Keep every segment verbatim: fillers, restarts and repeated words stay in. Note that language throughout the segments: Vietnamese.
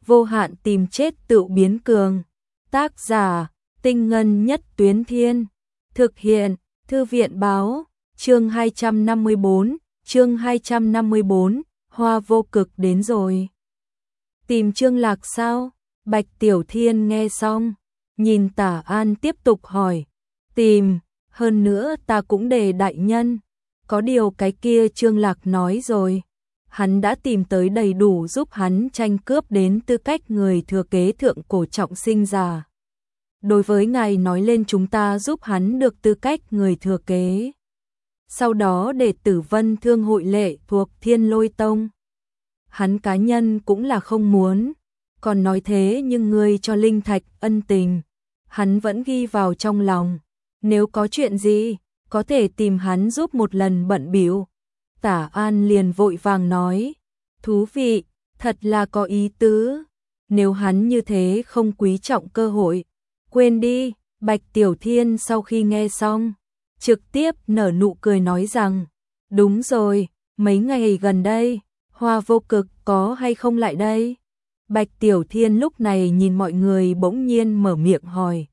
vô hạn tìm chết tự biến cường. Tác giả, Tinh Ngân Nhất Tuyến Thiên. Thực hiện, Thư viện Báo. Chương hai trăm năm mươi bốn, chương hai trăm năm mươi bốn, Hoa Vô Cực đến rồi. Tìm Trương Lạc sao? Bạch Tiểu Thiên nghe xong, nhìn Tả An tiếp tục hỏi. Tìm, hơn nữa ta cũng để đại nhân. Có điều cái kia Trương Lạc nói rồi. Hắn đã tìm tới đầy đủ giúp hắn tranh cướp đến tư cách người thừa kế thượng cổ trọng sinh giả. Đối với ngài nói lên chúng ta giúp hắn được tư cách người thừa kế. Sau đó để Tử Vân Thương hội lệ thuộc Thiên Lôi Tông. Hắn cá nhân cũng là không muốn, còn nói thế nhưng ngươi cho linh thạch ân tình, hắn vẫn ghi vào trong lòng. Nếu có chuyện gì, có thể tìm hắn giúp một lần bận bịu. Tả An liền vội vàng nói, thú vị, thật là có ý tứ. Nếu hắn như thế không quý trọng cơ hội, quên đi. Bạch Tiểu Thiên sau khi nghe xong, trực tiếp nở nụ cười nói rằng, đúng rồi, mấy ngày gần đây, Hoa Vô Cực có hay không lại đây? Bạch Tiểu Thiên lúc này nhìn mọi người bỗng nhiên mở miệng hỏi.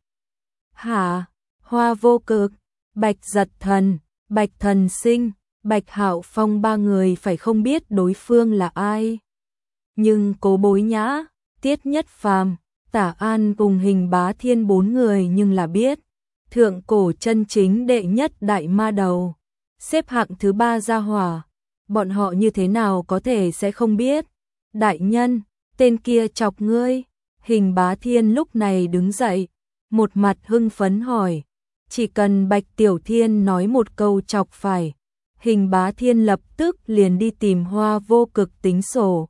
Hả? Hoa Vô Cực, Bạch Giật Thần, Bạch Thần Sinh, Bạch Hạo Phong ba người phải không biết đối phương là ai. Nhưng Cố Bối Nhã, Tiết Nhất Phàm, Tả An cùng Hình Bá Thiên bốn người nhưng là biết. Thượng cổ chân chính đệ nhất đại ma đầu, xếp hạng thứ ba gia hỏa. Bọn họ như thế nào có thể sẽ không biết. Đại nhân, tên kia chọc ngươi. Hình Bá Thiên lúc này đứng dậy, một mặt hưng phấn hỏi. Chỉ cần Bạch Tiểu Thiên nói một câu chọc phải, Hình Bá Thiên lập tức liền đi tìm Hoa Vô Cực tính sổ.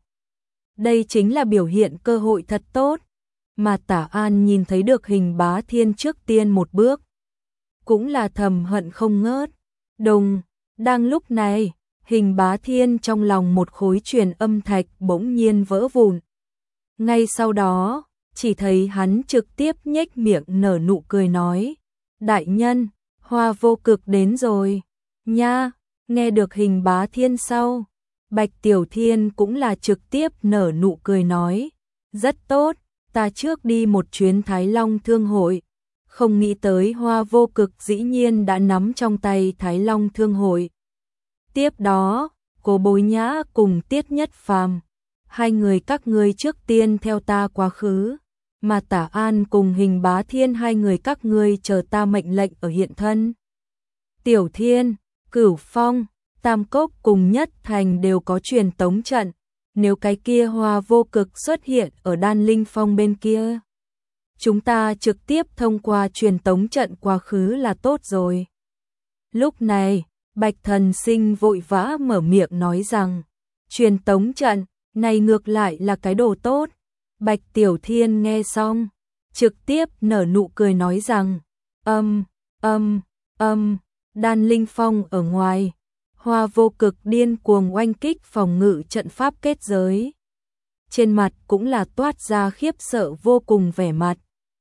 Đây chính là biểu hiện cơ hội thật tốt. Mà Tả An nhìn thấy được Hình Bá Thiên trước tiên một bước, cũng là thầm hận không ngớt. Đùng, đang lúc này, Hình Bá Thiên trong lòng một khối truyền âm thạch bỗng nhiên vỡ vụn. Ngay sau đó, chỉ thấy hắn trực tiếp nhếch miệng nở nụ cười nói, đại nhân, Hoa Vô Cực đến rồi. Nha, nghe được Hình Bá Thiên sau, Bạch Tiểu Thiên cũng là trực tiếp nở nụ cười nói, rất tốt, ta trước đi một chuyến Thái Long Thương hội. Không nghĩ tới Hoa Vô Cực dĩ nhiên đã nắm trong tay Thái Long Thương hội. Tiếp đó, Cố Bối Nhã cùng Tiết Nhất Phàm, hai người các ngươi trước tiên theo ta quá khứ, mà Tả An cùng Hình Bá Thiên hai người các ngươi chờ ta mệnh lệnh ở hiện thân. Tiểu Thiên, Cửu Phong, Tam Cốc cùng Nhất Thành đều có truyền tống trận, nếu cái kia Hoa Vô Cực xuất hiện ở Đan Linh Phong bên kia, chúng ta trực tiếp thông qua truyền tống trận quá khứ là tốt rồi. Lúc này, Bạch Thần Sinh vội vã mở miệng nói rằng, truyền tống trận, này ngược lại là cái đồ tốt. Bạch Tiểu Thiên nghe xong, trực tiếp nở nụ cười nói rằng, âm, âm, âm, Đan Linh Phong ở ngoài, Hoa Vô Cực điên cuồng oanh kích phòng ngự trận pháp kết giới. Trên mặt cũng là toát ra khiếp sợ vô cùng vẻ mặt.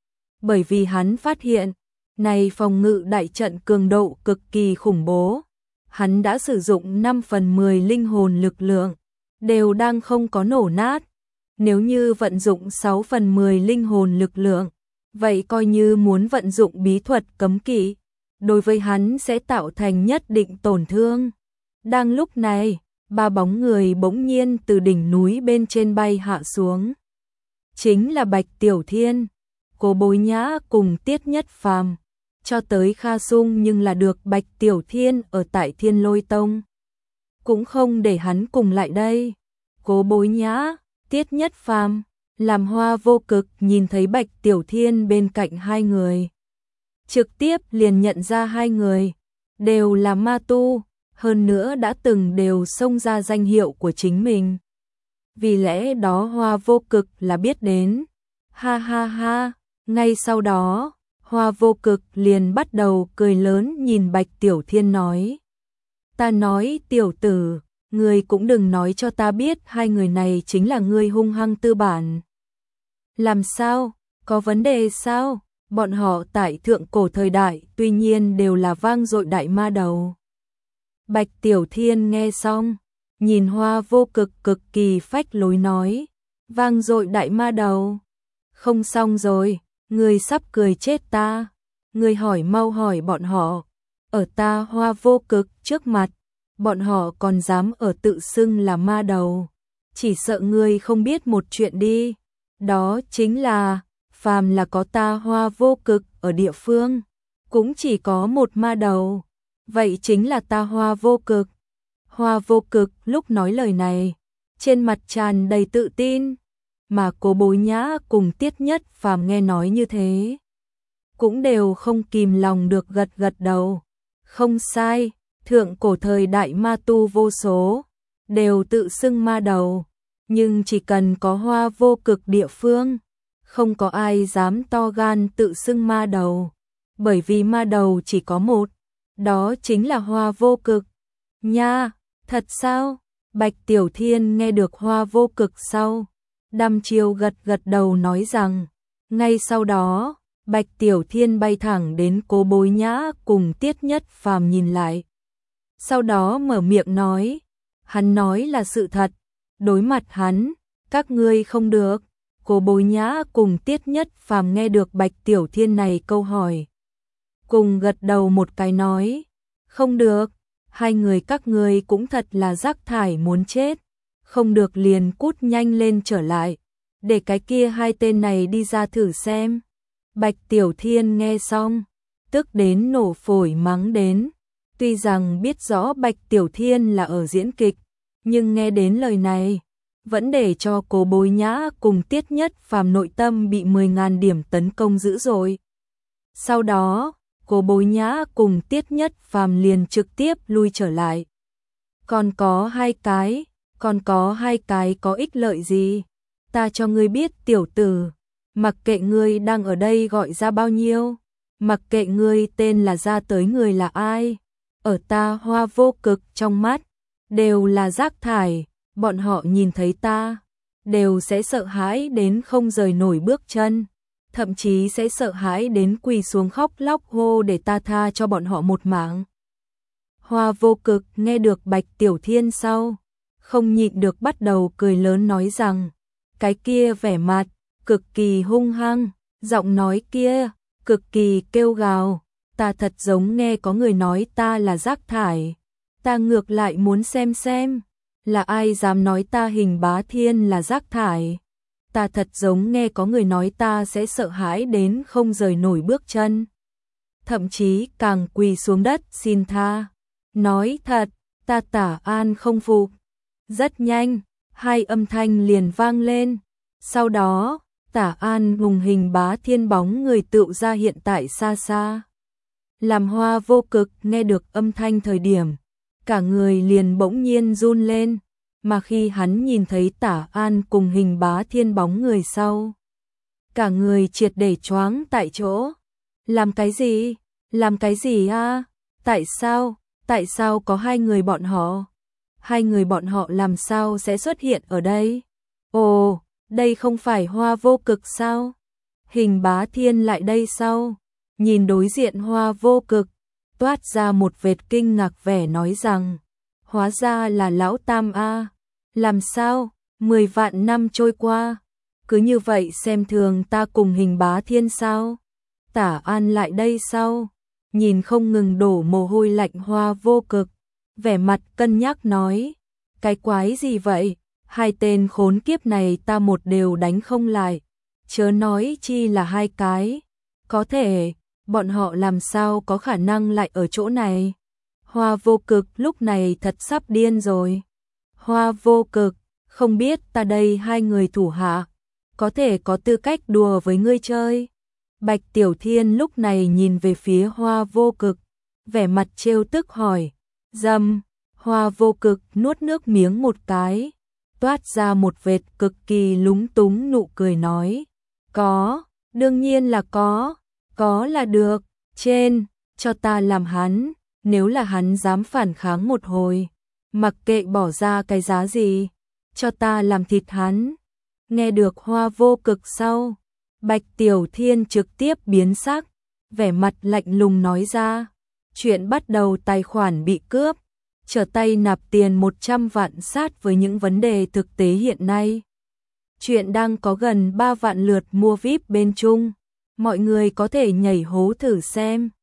Bởi vì hắn phát hiện, này phòng ngự đại trận cường độ cực kỳ khủng bố. Hắn đã sử dụng năm phần mười linh hồn lực lượng, đều đang không có nổ nát. Nếu như vận dụng sáu phần mười linh hồn lực lượng, vậy coi như muốn vận dụng bí thuật cấm kỵ, đối với hắn sẽ tạo thành nhất định tổn thương. Đang lúc này, ba bóng người bỗng nhiên từ đỉnh núi bên trên bay hạ xuống. Chính là Bạch Tiểu Thiên, Cố Bối Nhã cùng Tiết Nhất Phàm. Cho tới Kha Sung nhưng là được Bạch Tiểu Thiên ở tại Thiên Lôi Tông, cũng không để hắn cùng lại đây. Cố Bối Nhã, Tiết Nhất Phàm, làm Hoa Vô Cực nhìn thấy Bạch Tiểu Thiên bên cạnh hai người, trực tiếp liền nhận ra hai người đều là ma tu, hơn nữa đã từng đều xông ra danh hiệu của chính mình. Vì lẽ đó Hoa Vô Cực là biết đến. Ha ha ha, ngay sau đó, Hoa Vô Cực liền bắt đầu cười lớn nhìn Bạch Tiểu Thiên nói. Ta nói tiểu tử, ngươi cũng đừng nói cho ta biết hai người này chính là ngươi hung hăng tư bản. Làm sao? Có vấn đề sao? Bọn họ tại thượng cổ thời đại tuy nhiên đều là vang dội đại ma đầu. Bạch Tiểu Thiên nghe xong, nhìn Hoa Vô Cực cực kỳ phách lối nói. vang dội đại ma đầu. Không xong rồi, ngươi sắp cười chết ta. Ngươi hỏi mau hỏi bọn họ, ở ta Hoa Vô Cực trước mặt, bọn họ còn dám ở tự xưng là ma đầu. Chỉ sợ ngươi không biết một chuyện đi, đó chính là, phàm là có ta Hoa Vô Cực ở địa phương, cũng chỉ có một ma đầu, vậy chính là ta Hoa Vô Cực. Hoa Vô Cực lúc nói lời này, trên mặt tràn đầy tự tin, mà Cố Bối Nhã cùng Tiết Nhất Phàm nghe nói như thế, cũng đều không kìm lòng được gật gật đầu. Không sai, thượng cổ thời đại ma tu vô số, đều tự xưng ma đầu, nhưng chỉ cần có Hoa Vô Cực địa phương, không có ai dám to gan tự xưng ma đầu, bởi vì ma đầu chỉ có một, đó chính là Hoa Vô Cực. Nha, thật sao? Bạch Tiểu Thiên nghe được Hoa Vô Cực sau, đăm chiêu gật gật đầu nói rằng, ngay sau đó, Bạch Tiểu Thiên bay thẳng đến Cố Bối Nhã cùng Tiết Nhất Phàm nhìn lại. Sau đó mở miệng nói, hắn nói là sự thật, đối mặt hắn, các ngươi không được. Cố Bối Nhã cùng Tiết Nhất Phàm nghe được Bạch Tiểu Thiên này câu hỏi, cùng gật đầu một cái nói, không được, hai người các ngươi cũng thật là rác thải muốn chết, không được liền cút nhanh lên trở lại, để cái kia hai tên này đi ra thử xem. Bạch Tiểu Thiên nghe xong, tức đến nổ phổi mắng đến, tuy rằng biết rõ Bạch Tiểu Thiên là ở diễn kịch, nhưng nghe đến lời này, vẫn để cho Cố Bối Nhã cùng Tiết Nhất Phàm nội tâm bị mười ngàn điểm tấn công dữ dội. Sau đó, Cố Bối Nhã cùng Tiết Nhất Phàm liền trực tiếp lui trở lại. Còn có hai cái, còn có hai cái có ích lợi gì? Ta cho ngươi biết tiểu tử, mặc kệ ngươi đang ở đây gọi ra bao nhiêu, mặc kệ ngươi tên là ra tới người là ai, ở ta Hoa Vô Cực trong mắt, đều là rác thải, bọn họ nhìn thấy ta, đều sẽ sợ hãi đến không rời nổi bước chân, thậm chí sẽ sợ hãi đến quỳ xuống khóc lóc hô để ta tha cho bọn họ một mạng. Hoa Vô Cực nghe được Bạch Tiểu Thiên sau, không nhịn được bắt đầu cười lớn nói rằng, cái kia vẻ mặt, cực kỳ hung hăng, giọng nói kia, cực kỳ kêu gào, ta thật giống nghe có người nói ta là rác thải, ta ngược lại muốn xem xem, là ai dám nói ta Hình Bá Thiên là rác thải, ta thật giống nghe có người nói ta sẽ sợ hãi đến không rời nổi bước chân, thậm chí càng quỳ xuống đất xin tha, nói thật, ta Tả An không phục. Rất nhanh, hai âm thanh liền vang lên, sau đó, Tả An cùng Hình Bá Thiên bóng người tựu ra hiện tại xa xa. Làm Hoa Vô Cực nghe được âm thanh thời điểm, cả người liền bỗng nhiên run lên, mà khi hắn nhìn thấy Tả An cùng Hình Bá Thiên bóng người sau, cả người triệt để choáng tại chỗ. Làm cái gì? Làm cái gì a? Tại sao? Tại sao có hai người bọn họ? Hai người bọn họ làm sao sẽ xuất hiện ở đây? Ồ, đây không phải Hoa Vô Cực sao? Hình Bá Thiên lại đây sao? Nhìn đối diện Hoa Vô Cực, toát ra một vệt kinh ngạc vẻ nói rằng, hóa ra là Lão Tam a. Làm sao? Mười vạn năm trôi qua, cứ như vậy xem thường ta cùng Hình Bá Thiên sao? Tả An lại đây sao? Nhìn không ngừng đổ mồ hôi lạnh Hoa Vô Cực, vẻ mặt cân nhắc nói, cái quái gì vậy? Hai tên khốn kiếp này ta một đều đánh không lại, chớ nói chi là hai cái, có thể, bọn họ làm sao có khả năng lại ở chỗ này? Hoa Vô Cực lúc này thật sắp điên rồi. Hoa Vô Cực, không biết ta đây hai người thủ hạ, có thể có tư cách đùa với ngươi chơi. Bạch Tiểu Thiên lúc này nhìn về phía Hoa Vô Cực, vẻ mặt trêu tức hỏi, dâm, Hoa Vô Cực nuốt nước miếng một cái, toát ra một vệt cực kỳ lúng túng nụ cười nói, có, đương nhiên là có, có là được, trên, cho ta làm hắn, nếu là hắn dám phản kháng một hồi, mặc kệ bỏ ra cái giá gì, cho ta làm thịt hắn. Nghe được Hoa Vô Cực sau, Bạch Tiểu Thiên trực tiếp biến sắc, vẻ mặt lạnh lùng nói ra, chuyện bắt đầu tài khoản bị cướp, trở tay nạp tiền một trăm vạn sát với những vấn đề thực tế hiện nay. Chuyện đang có gần ba vạn lượt mua vi ai pi bên Trung. Mọi người có thể nhảy hố thử xem.